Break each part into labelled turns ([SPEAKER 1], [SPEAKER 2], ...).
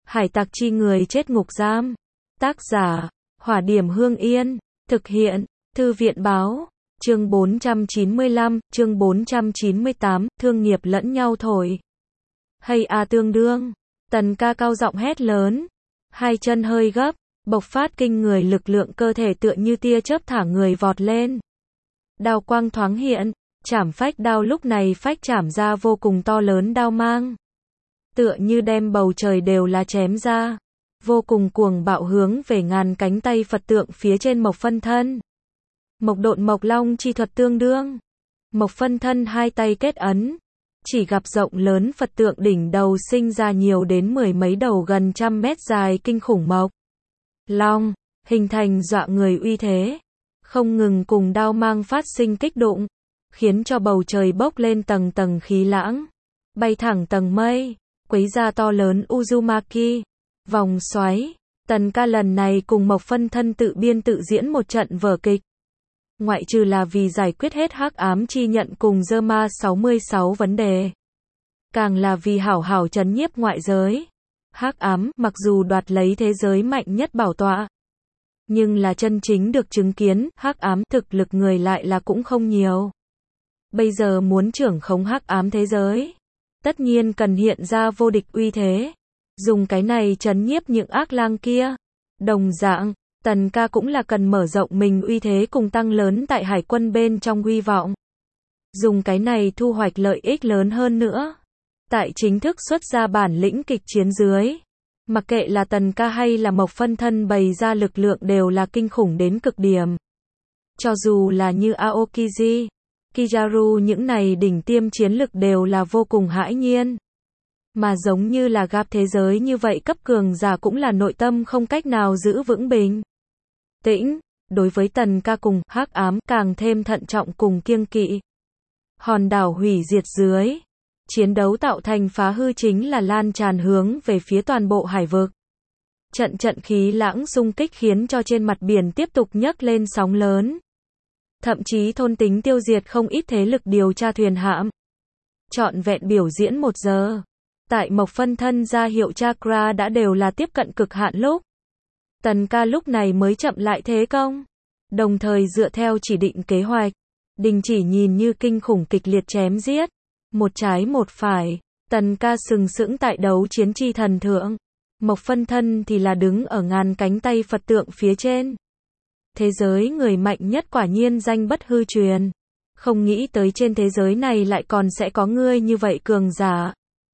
[SPEAKER 1] Hải tặc chi người chết ngục giam. Tác giả, Hỏa Điểm Hương Yên. Thực hiện, Thư viện báo. Chương 495, chương 498, thương nghiệp lẫn nhau thổi. Hay à tương đương. Tần ca cao giọng hét lớn. Hai chân hơi gấp, bộc phát kinh người lực lượng cơ thể tựa như tia chớp thả người vọt lên. Đao quang thoáng hiện, chảm phách đao lúc này phách chảm ra vô cùng to lớn đao mang. Tựa như đem bầu trời đều là chém ra. Vô cùng cuồng bạo hướng về ngàn cánh tay Phật tượng phía trên Mộc Phân Thân. Mộc Độn Mộc Long chi thuật tương đương. Mộc Phân Thân hai tay kết ấn. Chỉ gặp rộng lớn Phật tượng đỉnh đầu sinh ra nhiều đến mười mấy đầu gần trăm mét dài kinh khủng Mộc Long, hình thành dọa người uy thế. Không ngừng cùng đao mang phát sinh kích đụng, khiến cho bầu trời bốc lên tầng tầng khí lãng. Bay thẳng tầng mây, quấy ra to lớn Uzumaki. Vòng xoáy, Tần ca lần này cùng Mộc Phân Thân tự biên tự diễn một trận vở kịch. Ngoại trừ là vì giải quyết hết hắc ám chi nhận cùng Zerma 66 vấn đề. Càng là vì hảo hảo trấn nhiếp ngoại giới. Hắc ám, mặc dù đoạt lấy thế giới mạnh nhất bảo tọa. Nhưng là chân chính được chứng kiến, hắc ám thực lực người lại là cũng không nhiều. Bây giờ muốn trưởng khống hắc ám thế giới. Tất nhiên cần hiện ra vô địch uy thế. Dùng cái này trấn nhiếp những ác lang kia. Đồng dạng, Tần ca cũng là cần mở rộng mình uy thế cùng tăng lớn tại hải quân bên trong hy vọng. Dùng cái này thu hoạch lợi ích lớn hơn nữa. Tại chính thức xuất ra bản lĩnh kịch chiến dưới. Mặc kệ là Tần ca hay là Mộc Phân Thân bày ra lực lượng đều là kinh khủng đến cực điểm. Cho dù là như Aokiji, Kizaru những này đỉnh tiêm chiến lực đều là vô cùng hãi nhiên. Mà giống như là gặp thế giới như vậy cấp cường giả cũng là nội tâm không cách nào giữ vững bình tĩnh, đối với Tần ca cùng hắc ám càng thêm thận trọng cùng kiêng kỵ. Hòn đảo hủy diệt dưới, chiến đấu tạo thành phá hư chính là lan tràn hướng về phía toàn bộ hải vực. Trận trận khí lãng xung kích khiến cho trên mặt biển tiếp tục nhấc lên sóng lớn. Thậm chí thôn tính tiêu diệt không ít thế lực điều tra thuyền hạm. Trọn vẹn biểu diễn 1 giờ. Tại Mộc Phân Thân ra hiệu chakra đã đều là tiếp cận cực hạn lúc. Tần ca lúc này mới chậm lại thế công. Đồng thời dựa theo chỉ định kế hoạch. Đình chỉ nhìn như kinh khủng kịch liệt chém giết. Một trái một phải. Tần ca sừng sững tại đấu chiến chi thần thượng. Mộc Phân Thân thì là đứng ở ngàn cánh tay Phật tượng phía trên. Thế giới người mạnh nhất quả nhiên danh bất hư truyền. Không nghĩ tới trên thế giới này lại còn sẽ có ngươi như vậy cường giả.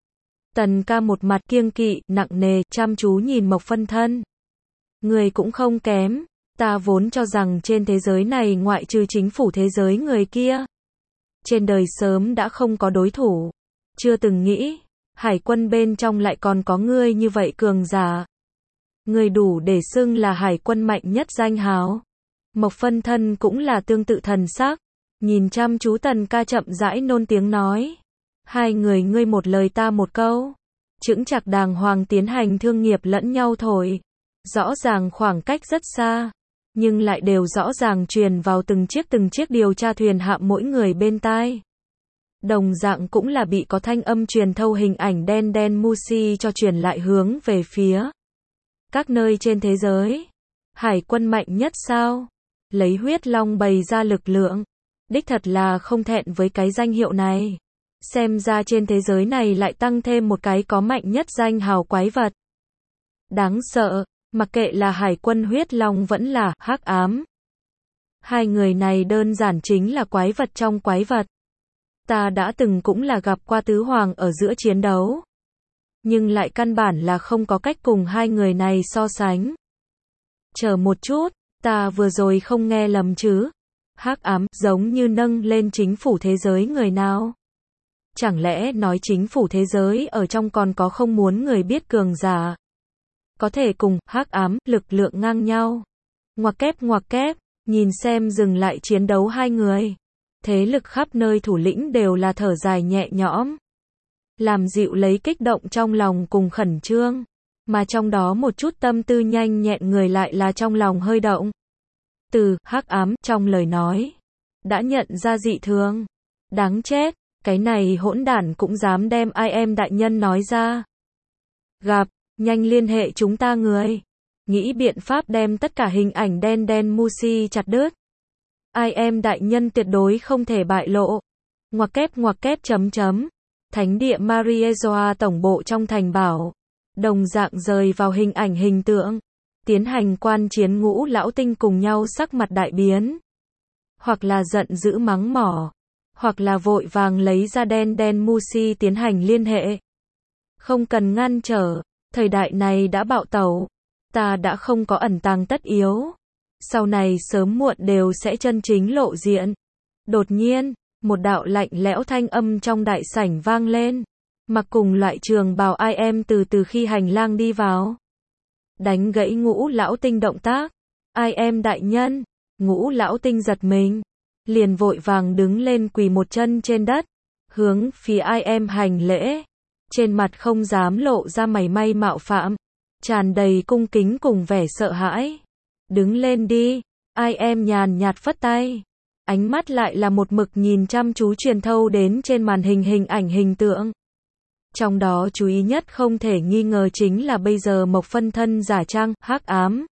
[SPEAKER 1] Tần ca một mặt kiêng kỵ, nặng nề, chăm chú nhìn Mộc Phân Thân. Người cũng không kém, ta vốn cho rằng trên thế giới này ngoại trừ chính phủ thế giới người kia. Trên đời sớm đã không có đối thủ. Chưa từng nghĩ, hải quân bên trong lại còn có ngươi như vậy cường giả. Người đủ để xưng là hải quân mạnh nhất danh hào. Mộc Phân Thân cũng là tương tự thần sắc. Nhìn chăm chú Tần ca chậm rãi nôn tiếng nói. Hai người ngươi một lời ta một câu. Chững chạc đàng hoàng tiến hành thương nghiệp lẫn nhau thổi. Rõ ràng khoảng cách rất xa. Nhưng lại đều rõ ràng truyền vào từng chiếc điều tra thuyền hạm mỗi người bên tai. Đồng dạng cũng là bị có thanh âm truyền thâu hình ảnh đen đen Mushi cho truyền lại hướng về phía các nơi trên thế giới. Hải quân mạnh nhất sao? Lấy huyết long bày ra lực lượng. Đích thật là không thẹn với cái danh hiệu này. Xem ra trên thế giới này lại tăng thêm một cái có mạnh nhất danh hào quái vật. Đáng sợ, mặc kệ là hải quân huyết long vẫn là hắc ám. Hai người này đơn giản chính là quái vật trong quái vật. Ta đã từng cũng là gặp qua tứ hoàng ở giữa chiến đấu. Nhưng lại căn bản là không có cách cùng hai người này so sánh. Chờ một chút, ta vừa rồi không nghe lầm chứ. Hắc ám giống như nâng lên chính phủ thế giới người nào. Chẳng lẽ nói chính phủ thế giới ở trong còn có không muốn người biết cường giả. Có thể cùng hắc ám lực lượng ngang nhau. Ngoặc kép, nhìn xem dừng lại chiến đấu hai người. Thế lực khắp nơi thủ lĩnh đều là thở dài nhẹ nhõm. Làm dịu lấy kích động trong lòng cùng khẩn trương. Mà trong đó một chút tâm tư nhanh nhẹn người lại là trong lòng hơi động. Từ hắc ám trong lời nói. Đã nhận ra dị thường. Đáng chết. Cái này hỗn đản cũng dám đem I am đại nhân nói ra. Gặp, Nhanh liên hệ chúng ta người. Nghĩ biện pháp đem tất cả hình ảnh đen Musi chặt đứt. Ai em đại nhân tuyệt đối không thể bại lộ. Ngoặc kép chấm chấm. Thánh địa Mariejoa tổng bộ trong thành bảo. Đồng dạng rời vào hình ảnh hình tượng. Tiến hành quan chiến Ngũ Lão Tinh cùng nhau sắc mặt đại biến. Hoặc là giận dữ mắng mỏ. Hoặc là vội vàng lấy ra đen Musi tiến hành liên hệ. Không cần ngăn trở. Thời đại này đã bạo tẩu. Ta đã không có ẩn tàng tất yếu. Sau này sớm muộn đều sẽ chân chính lộ diện. Đột nhiên, một đạo lạnh lẽo thanh âm trong đại sảnh vang lên. Mặc cùng loại trường bào ai em từ khi hành lang đi vào. Đánh gãy Ngũ Lão Tinh động tác. Ai em đại nhân. Ngũ Lão Tinh giật mình. Liền vội vàng đứng lên quỳ một chân trên đất. Hướng phía ai em hành lễ. Trên mặt không dám lộ ra mảy may mạo phạm. Tràn đầy cung kính cùng vẻ sợ hãi. Đứng lên đi. Ai em nhàn nhạt phất tay. Ánh mắt lại là một mực nhìn chăm chú truyền thâu đến trên màn hình ảnh hình tượng. Trong đó chú ý nhất không thể nghi ngờ chính là bây giờ Mộc phân thân giả trang, hắc ám.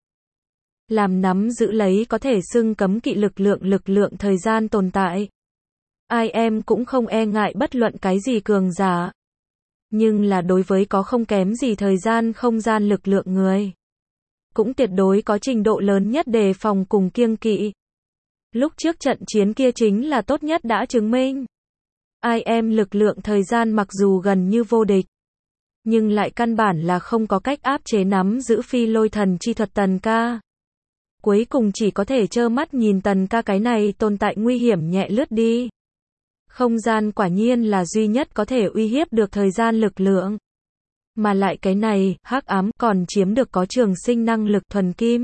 [SPEAKER 1] Làm nắm giữ lấy có thể xưng cấm kỵ lực lượng thời gian tồn tại. Ai em cũng không e ngại bất luận cái gì cường giả. Nhưng là đối với có không kém gì thời gian không gian lực lượng người. Cũng tuyệt đối có trình độ lớn nhất đề phòng cùng kiêng kỵ. Lúc trước trận chiến kia chính là tốt nhất đã chứng minh. Ai em lực lượng thời gian mặc dù gần như vô địch. Nhưng lại căn bản là không có cách áp chế nắm giữ phi lôi thần chi thuật Tần Ca. Cuối cùng chỉ có thể trơ mắt nhìn Tần Ca cái này tồn tại nguy hiểm nhẹ lướt đi. Không gian quả nhiên là duy nhất có thể uy hiếp được thời gian lực lượng. Mà lại cái này, hắc ám, còn chiếm được có trường sinh năng lực thuần kim.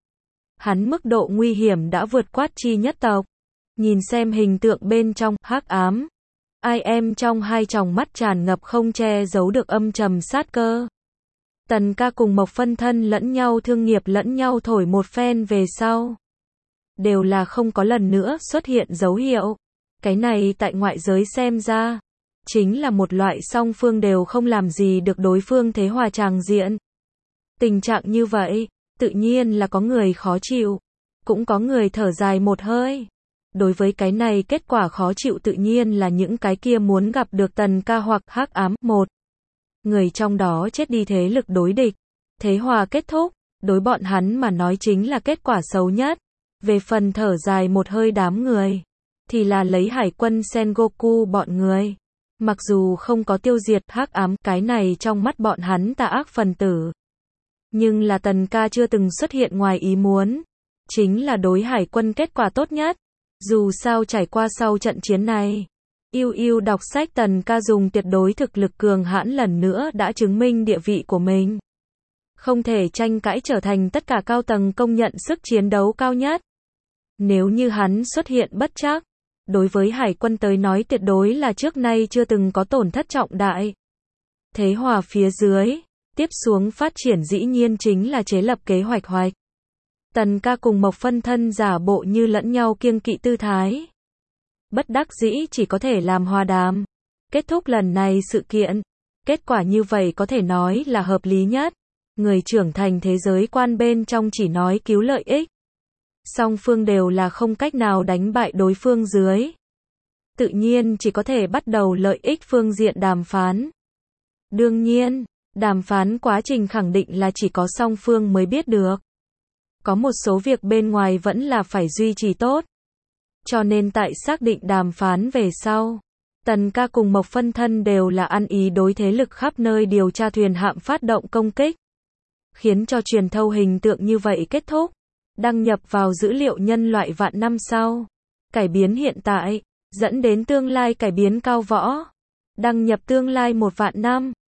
[SPEAKER 1] Hắn mức độ nguy hiểm đã vượt quát chi nhất tộc. Nhìn xem hình tượng bên trong, hắc ám. Ai em trong hai tròng mắt tràn ngập không che giấu được âm trầm sát cơ. Tần Ca cùng Mộc phân thân lẫn nhau thương nghiệp lẫn nhau thổi một phen về sau. Đều là không có lần nữa xuất hiện dấu hiệu. Cái này tại ngoại giới xem ra, chính là một loại song phương đều không làm gì được đối phương thế hòa tràng diện. Tình trạng như vậy, tự nhiên là có người khó chịu, cũng có người thở dài một hơi. Đối với cái này kết quả khó chịu tự nhiên là những cái kia muốn gặp được Tần Ca hoặc hắc ám. Một người trong đó chết đi thế lực đối địch. Thế hòa kết thúc, đối bọn hắn mà nói chính là kết quả xấu nhất. Về phần thở dài một hơi đám người, thì là lấy hải quân Sengoku bọn người. Mặc dù không có tiêu diệt hắc ám, cái này trong mắt bọn hắn tà ác phần tử. Nhưng là Tần Ca chưa từng xuất hiện ngoài ý muốn. Chính là đối hải quân kết quả tốt nhất. Dù sao trải qua sau trận chiến này, yêu đọc sách Tần Ca dùng tuyệt đối thực lực cường hãn lần nữa đã chứng minh địa vị của mình. Không thể tranh cãi trở thành tất cả cao tầng công nhận sức chiến đấu cao nhất. Nếu như hắn xuất hiện bất trắc, đối với hải quân tới nói tuyệt đối là trước nay chưa từng có tổn thất trọng đại. Thế hòa phía dưới, tiếp xuống phát triển dĩ nhiên chính là chế lập kế hoạch. Tần Ca cùng Mộc phân thân giả bộ như lẫn nhau kiêng kỵ tư thái. Bất đắc dĩ chỉ có thể làm hòa đàm. Kết thúc lần này sự kiện. Kết quả như vậy có thể nói là hợp lý nhất. Người trưởng thành thế giới quan bên trong chỉ nói cứu lợi ích. Song phương đều là không cách nào đánh bại đối phương dưới. Tự nhiên chỉ có thể bắt đầu lợi ích phương diện đàm phán. Đương nhiên, đàm phán quá trình khẳng định là chỉ có song phương mới biết được. Có một số việc bên ngoài vẫn là phải duy trì tốt. Cho nên tại xác định đàm phán về sau, Tần Ca cùng Mộc phân thân đều là ăn ý đối thế lực khắp nơi điều tra thuyền hạm phát động công kích. Khiến cho truyền thâu hình tượng như vậy kết thúc. Đăng nhập vào dữ liệu nhân loại vạn năm sau. Cải biến hiện tại, dẫn đến tương lai cải biến cao võ. Đăng nhập tương lai 1 vạn năm.